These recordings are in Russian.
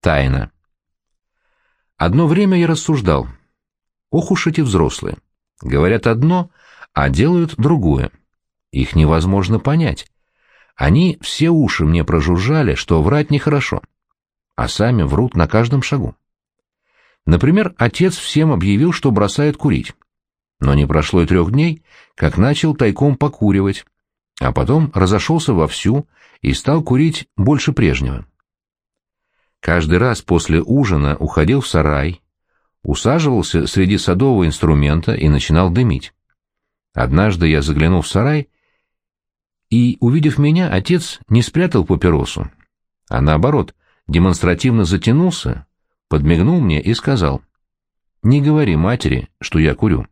Тайна. Одно время я рассуждал. Ох уж эти взрослые. Говорят одно, а делают другое. Их невозможно понять. Они все уши мне прожужжали, что врать нехорошо, а сами врут на каждом шагу. Например, отец всем объявил, что бросает курить. Но не прошло и 3 дней, как начал тайком покуривать, а потом разошелся вовсю и стал курить больше прежнего. Каждый раз после ужина уходил в сарай, усаживался среди садового инструмента и начинал дымить. Однажды я заглянул в сарай, и, увидев меня, отец не спрятал папиросу, а наоборот, демонстративно затянулся, подмигнул мне и сказал: «Не говори матери, что я курю».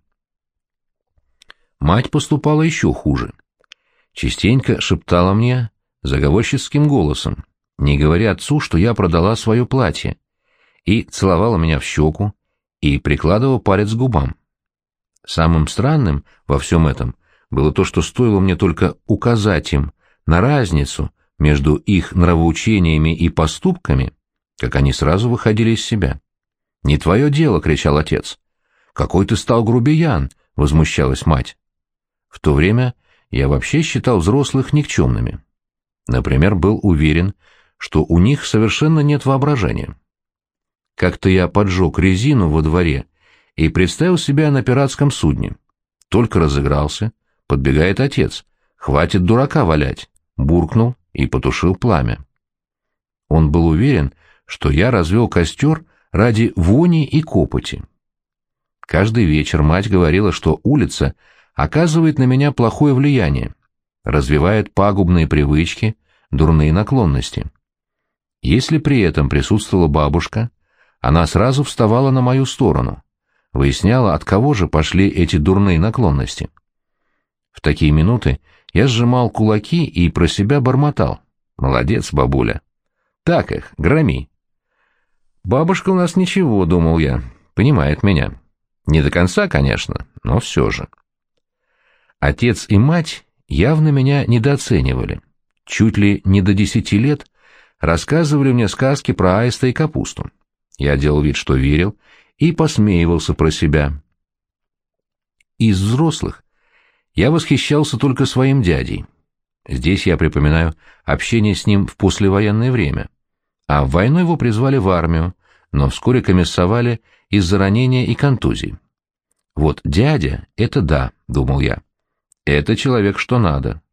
Мать поступала еще хуже. Частенько шептала мне заговорщицким голосом: «Не говори отцу, что я продала свое платье», и целовала меня в щеку, и прикладывала палец к губам. Самым странным во всем этом было то, что стоило мне только указать им на разницу между их нравоучениями и поступками, как они сразу выходили из себя. «Не твое дело!» — кричал отец. «Какой ты стал грубиян!» — возмущалась мать. В то время я вообще считал взрослых никчемными. Например, был уверен, что у них совершенно нет воображения. Как-то я поджег резину во дворе и представил себя на пиратском судне. Только разыгрался, подбегает отец. «Хватит дурака валять!» — буркнул и потушил пламя. Он был уверен, что я развел костер ради вони и копоти. Каждый вечер мать говорила, что улица оказывает на меня плохое влияние, развивает пагубные привычки, дурные наклонности. Если при этом присутствовала бабушка, она сразу вставала на мою сторону, выясняла, от кого же пошли эти дурные наклонности. В такие минуты я сжимал кулаки и про себя бормотал: «Молодец, бабуля! Так их, громи!» «Бабушка у нас ничего», — думал я, — «понимает меня. Не до конца, конечно, но все же». Отец и мать явно меня недооценивали. Чуть ли не до 10 лет рассказывали мне сказки про аиста и капусту. Я делал вид, что верил, и посмеивался про себя. Из взрослых я восхищался только своим дядей. Здесь я припоминаю общение с ним в послевоенное время. А в войну его призвали в армию, но вскоре комиссовали из-за ранения и контузий. Вот дядя — это да, — думал я. Это человек что надо.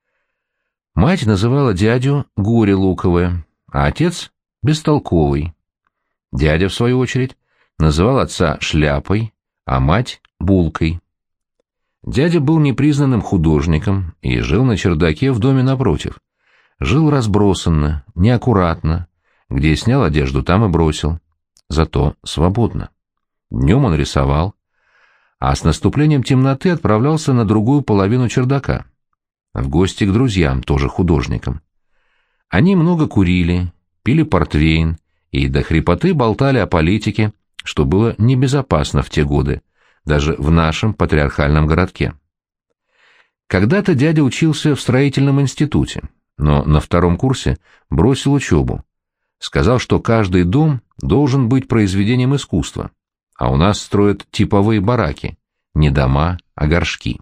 Мать называла дядю Горе Луковое, а отец — Бестолковый. Дядя, в свою очередь, называл отца Шляпой, а мать — Булкой. Дядя был непризнанным художником и жил на чердаке в доме напротив. Жил разбросанно, неаккуратно. Где снял одежду, там и бросил. Зато свободно. Днем он рисовал, а с наступлением темноты отправлялся на другую половину чердака, в гости к друзьям, тоже художникам. Они много курили, пили портвейн и до хрипоты болтали о политике, что было небезопасно в те годы, даже в нашем патриархальном городке. Когда-то дядя учился в строительном институте, но на 2 курсе бросил учебу. Сказал, что каждый дом должен быть произведением искусства, а у нас строят типовые бараки, не дома, а горшки.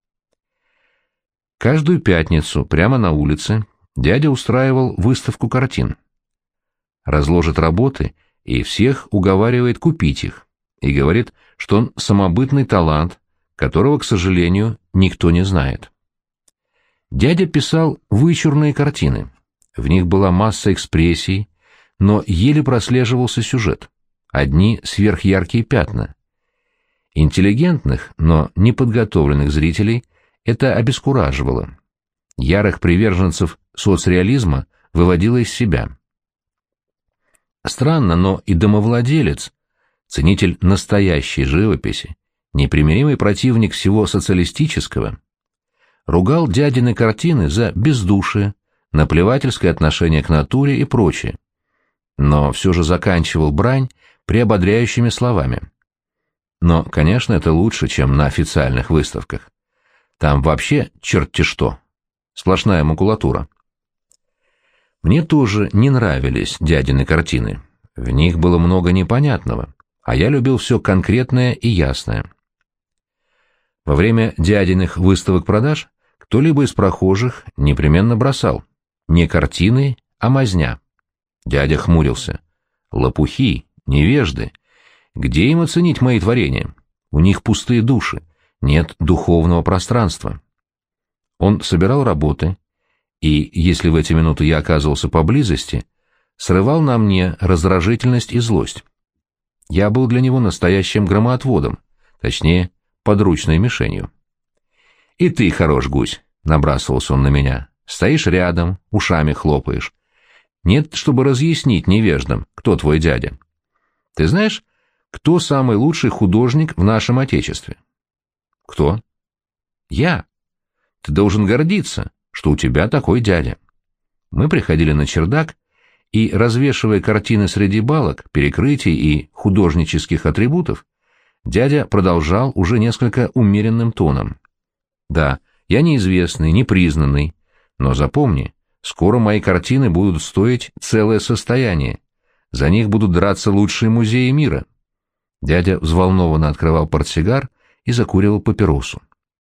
Каждую пятницу прямо на улице дядя устраивал выставку картин. Разложит работы и всех уговаривает купить их, и говорит, что он самобытный талант, которого, к сожалению, никто не знает. Дядя писал вычурные картины, в них была масса экспрессий, но еле прослеживался сюжет, одни сверхяркие пятна. Интеллигентных, но неподготовленных зрителей это обескураживало. Ярых приверженцев соцреализма выводило из себя. Странно, но и домовладелец, ценитель настоящей живописи, непримиримый противник всего социалистического, ругал дядины картины за бездушие, наплевательское отношение к натуре и прочее, но все же заканчивал брань приободряющими словами. Но, конечно, это лучше, чем на официальных выставках. Там вообще черт-те что, сплошная макулатура. Мне тоже не нравились дядины картины. В них было много непонятного, а я любил все конкретное и ясное. Во время дядиных выставок-продаж кто-либо из прохожих непременно бросал: не картины, а мазня. Дядя хмурился. Лопухи, невежды. Где им оценить мои творения? У них пустые души, нет духовного пространства. Он собирал работы, и, если в эти минуты я оказывался поблизости, срывал на мне раздражительность и злость. Я был для него настоящим громоотводом, точнее, подручной мишенью. «И ты хорош, гусь», — набрасывался он на меня. «Стоишь рядом, ушами хлопаешь. Нет, чтобы разъяснить невеждам, кто твой дядя. Ты знаешь, кто самый лучший художник в нашем Отечестве?» «Кто?» «Я. Ты должен гордиться, что у тебя такой дядя». Мы приходили на чердак, и, развешивая картины среди балок, перекрытий и художнических атрибутов, дядя продолжал уже несколько умеренным тоном. «Да, я неизвестный, непризнанный, но запомни, скоро мои картины будут стоить целое состояние. За них будут драться лучшие музеи мира». Дядя взволнованно открывал портсигар и закуривал папиросу.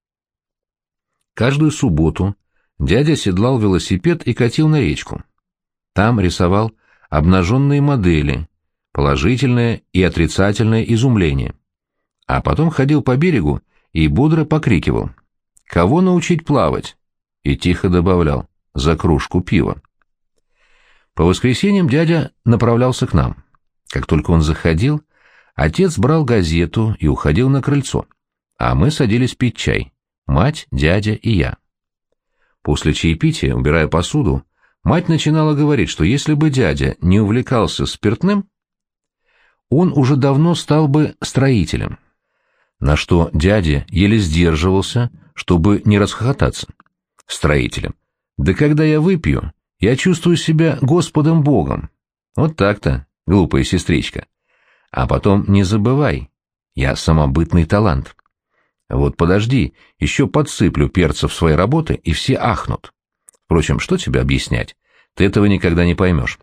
Каждую субботу дядя седлал велосипед и катил на речку. Там рисовал обнаженные модели, положительное и отрицательное изумление. А потом ходил по берегу и бодро покрикивал: «Кого научить плавать?» И тихо добавлял: «За кружку пива». По воскресеньям дядя направлялся к нам. Как только он заходил, отец брал газету и уходил на крыльцо, а мы садились пить чай, мать, дядя и я. После чаепития, убирая посуду, мать начинала говорить, что если бы дядя не увлекался спиртным, он уже давно стал бы строителем. На что дядя еле сдерживался, чтобы не расхохотаться. Строителем. Да когда я выпью, я чувствую себя Господом Богом. Вот так-то, глупая сестричка. А потом не забывай, я самобытный талант. Вот подожди, еще подсыплю перца в свои работы, и все ахнут. Впрочем, что тебе объяснять? Ты этого никогда не поймешь.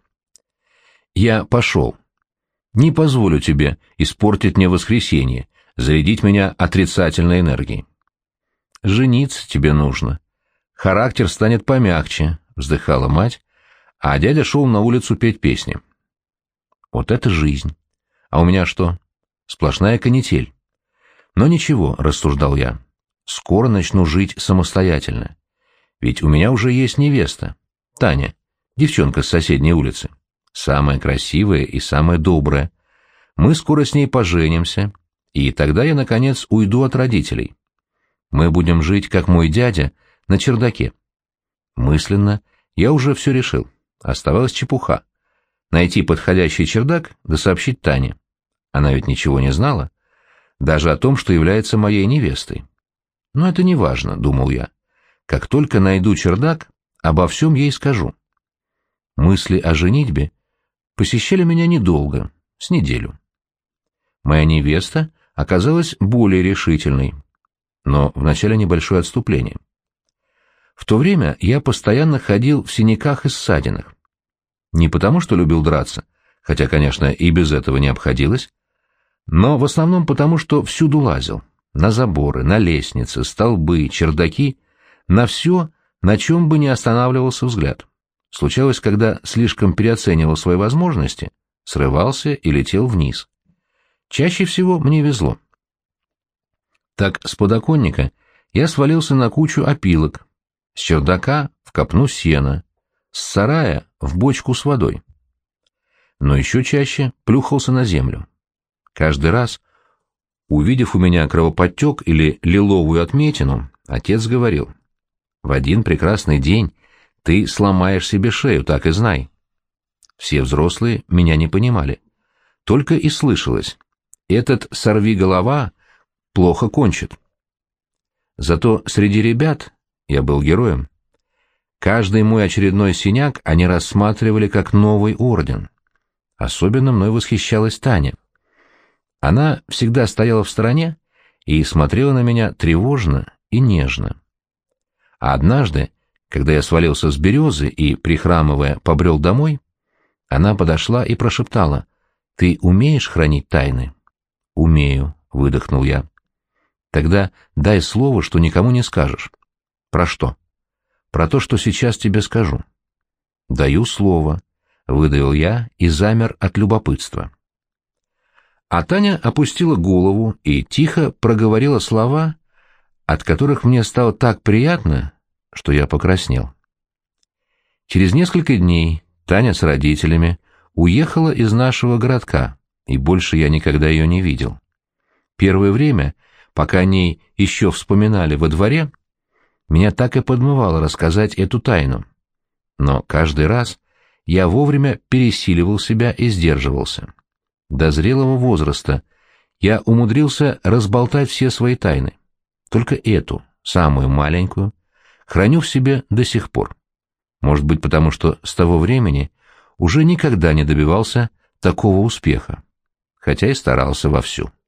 Я пошел. Не позволю тебе испортить мне воскресенье, зарядить меня отрицательной энергией. Жениться тебе нужно. Характер станет помягче, вздыхала мать, а дядя шел на улицу петь песни. Вот это жизнь. А у меня что? Сплошная канитель. Но ничего, рассуждал я, скоро начну жить самостоятельно. Ведь у меня уже есть невеста, Таня, девчонка с соседней улицы. Самая красивая и самая добрая. Мы скоро с ней поженимся, и тогда я, наконец, уйду от родителей. Мы будем жить, как мой дядя, на чердаке. Мысленно я уже все решил. Оставалась чепуха. Найти подходящий чердак да сообщить Тане. Она ведь ничего не знала. Даже о том, что является моей невестой. Но это не важно, думал я. Как только найду чердак, обо всем ей скажу. Мысли о женитьбе посещали меня недолго, с неделю. Моя невеста оказалась более решительной, но вначале небольшое отступление. В то время я постоянно ходил в синяках и ссадинах. Не потому, что любил драться, хотя, конечно, и без этого не обходилось, но в основном потому, что всюду лазил. На заборы, на лестницы, столбы, чердаки, на все, на чем бы ни останавливался взгляд. Случалось, когда слишком переоценивал свои возможности, срывался и летел вниз. Чаще всего мне везло. Так с подоконника я свалился на кучу опилок, с чердака в копну сена, с сарая в бочку с водой. Но еще чаще плюхался на землю. Каждый раз, увидев у меня кровоподтек или лиловую отметину, отец говорил: «В один прекрасный день ты сломаешь себе шею, так и знай». Все взрослые меня не понимали. Только и слышалось: «Этот сорвиголова плохо кончит». Зато среди ребят я был героем. Каждый мой очередной синяк они рассматривали как новый орден. Особенно мной восхищалась Таня. Она всегда стояла в стороне и смотрела на меня тревожно и нежно. А однажды, когда я свалился с березы и, прихрамывая, побрел домой, она подошла и прошептала: Ты умеешь хранить тайны? Умею, выдохнул я. Тогда дай слово, что никому не скажешь. Про что? Про то, что сейчас тебе скажу. Даю слово, выдавил я и замер от любопытства. А Таня опустила голову и тихо проговорила слова, от которых мне стало так приятно, что я покраснел. Через несколько дней Таня с родителями уехала из нашего городка, и больше я никогда ее не видел. Первое время, пока о ней еще вспоминали во дворе, меня так и подмывало рассказать эту тайну. Но каждый раз я вовремя пересиливал себя и сдерживался. До зрелого возраста я умудрился разболтать все свои тайны. Только эту, самую маленькую, храню в себе до сих пор. Может быть, потому что с того времени уже никогда не добивался такого успеха, хотя и старался вовсю.